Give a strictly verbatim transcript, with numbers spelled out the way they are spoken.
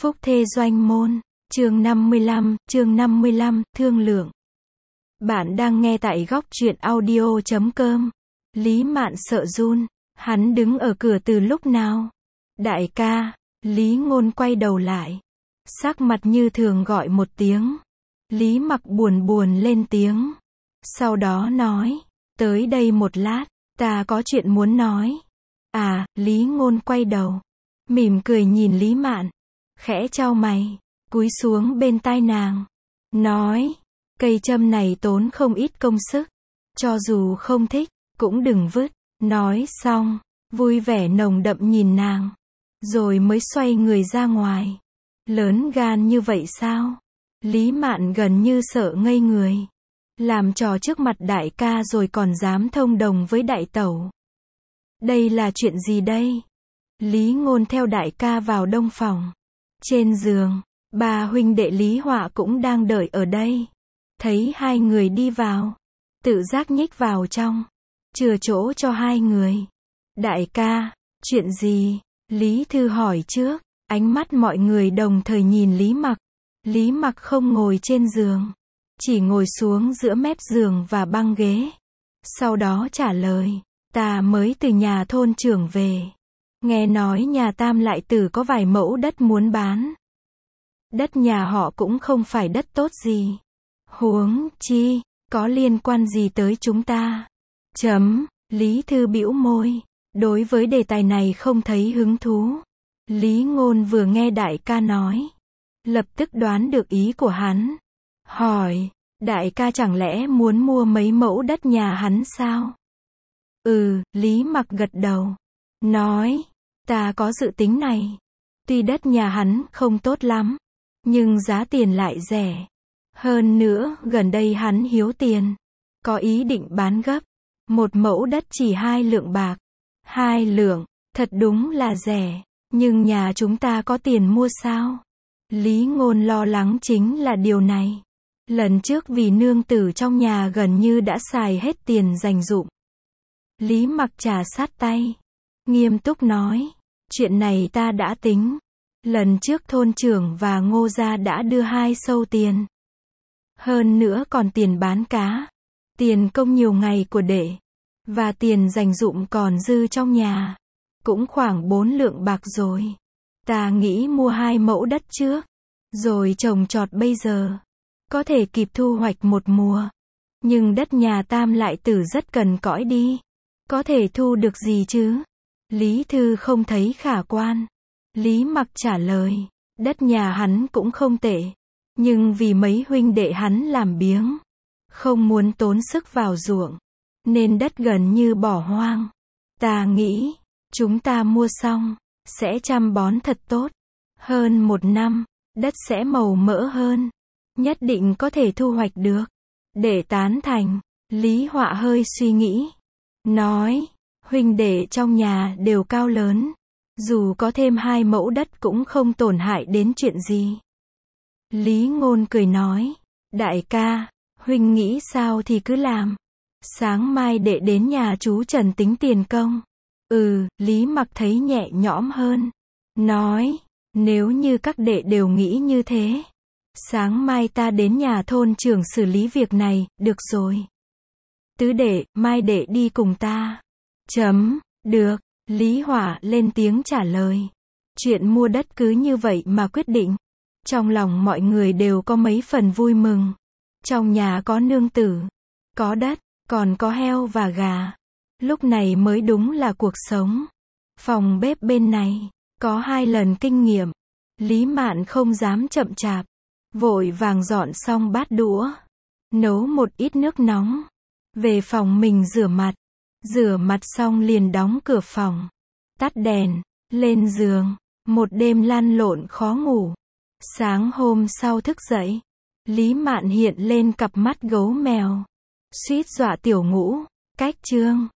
Phúc thê doanh môn, chương năm mươi lăm, chương năm mươi lăm, thương lượng. Bạn đang nghe tại góc truyện audio chấm com. Lý Mạn sợ run, hắn đứng ở cửa từ lúc nào? Đại ca, Lý Ngôn quay đầu lại, sắc mặt như thường gọi một tiếng. Lý Mặc buồn buồn lên tiếng, sau đó nói, tới đây một lát, ta có chuyện muốn nói. À, Lý Ngôn quay đầu, mỉm cười nhìn Lý Mạn, khẽ chau mày, cúi xuống bên tai nàng, nói, cây châm này tốn không ít công sức, cho dù không thích, cũng đừng vứt. Nói xong, vui vẻ nồng đậm nhìn nàng, rồi mới xoay người ra ngoài. Lớn gan như vậy sao? Lý Mạn gần như sợ ngây người. Làm trò trước mặt đại ca rồi còn dám thông đồng với đại tẩu. Đây là chuyện gì đây? Lý Ngôn theo đại ca vào đông phòng. Trên giường, ba huynh đệ Lý Họa cũng đang đợi ở đây. Thấy hai người đi vào, tự giác nhích vào trong, chừa chỗ cho hai người. Đại ca, chuyện gì? Lý Thư hỏi trước. Ánh mắt mọi người đồng thời nhìn Lý Mặc. Lý Mặc không ngồi trên giường, chỉ ngồi xuống giữa mép giường và băng ghế. Sau đó trả lời, ta mới từ nhà thôn trưởng về. Nghe nói nhà Tam lại Tử có vài mẫu đất muốn bán. Đất nhà họ cũng không phải đất tốt gì. Huống chi, có liên quan gì tới chúng ta? Chấm, Lý Thư bĩu môi, đối với đề tài này không thấy hứng thú. Lý Ngôn vừa nghe đại ca nói, lập tức đoán được ý của hắn. Hỏi, đại ca chẳng lẽ muốn mua mấy mẫu đất nhà hắn sao? Ừ, Lý Mặc gật đầu, nói, ta có dự tính này. Tuy đất nhà hắn không tốt lắm, nhưng giá tiền lại rẻ. Hơn nữa, gần đây hắn hiếu tiền, có ý định bán gấp. Một mẫu đất chỉ hai lượng bạc. Hai lượng, thật đúng là rẻ. Nhưng nhà chúng ta có tiền mua sao? Lý Ngôn lo lắng chính là điều này. Lần trước vì nương tử trong nhà gần như đã xài hết tiền dành dụm. Lý Mặc trà sát tay, nghiêm túc nói, chuyện này ta đã tính. Lần trước thôn trưởng và Ngô gia đã đưa hai sâu tiền. Hơn nữa còn tiền bán cá, tiền công nhiều ngày của đệ, và tiền dành dụm còn dư trong nhà. Cũng khoảng bốn lượng bạc rồi. Ta nghĩ mua hai mẫu đất trước, rồi trồng trọt bây giờ. Có thể kịp thu hoạch một mùa. Nhưng đất nhà Tam lại Tử rất cần cõi đi. Có thể thu được gì chứ? Lý Thư không thấy khả quan. Lý Mặc trả lời, đất nhà hắn cũng không tệ. Nhưng vì mấy huynh đệ hắn làm biếng, không muốn tốn sức vào ruộng, nên đất gần như bỏ hoang. Ta nghĩ, chúng ta mua xong, sẽ chăm bón thật tốt. Hơn một năm, đất sẽ màu mỡ hơn. Nhất định có thể thu hoạch được. Để tán thành, Lý Họa hơi suy nghĩ. Nói, huynh đệ trong nhà đều cao lớn. Dù có thêm hai mẫu đất cũng không tổn hại đến chuyện gì. Lý Ngôn cười nói, đại ca, huynh nghĩ sao thì cứ làm. Sáng mai đệ đến nhà chú Trần tính tiền công. Ừ, Lý Mặc thấy nhẹ nhõm hơn. Nói, nếu như các đệ đều nghĩ như thế, sáng mai ta đến nhà thôn trưởng xử lý việc này, được rồi. Tứ đệ, mai đệ đi cùng ta. Chấm, được, Lý Hỏa lên tiếng trả lời. Chuyện mua đất cứ như vậy mà quyết định. Trong lòng mọi người đều có mấy phần vui mừng. Trong nhà có nương tử, có đất, còn có heo và gà. Lúc này mới đúng là cuộc sống. Phòng bếp bên này, có hai lần kinh nghiệm. Lý Mạn không dám chậm chạp. Vội vàng dọn xong bát đũa. Nấu một ít nước nóng. Về phòng mình rửa mặt. Rửa mặt xong liền đóng cửa phòng. Tắt đèn, lên giường. Một đêm lăn lộn khó ngủ. Sáng hôm sau thức dậy, Lý Mạn hiện lên cặp mắt gấu mèo. Suýt dọa tiểu ngũ. Cách chương.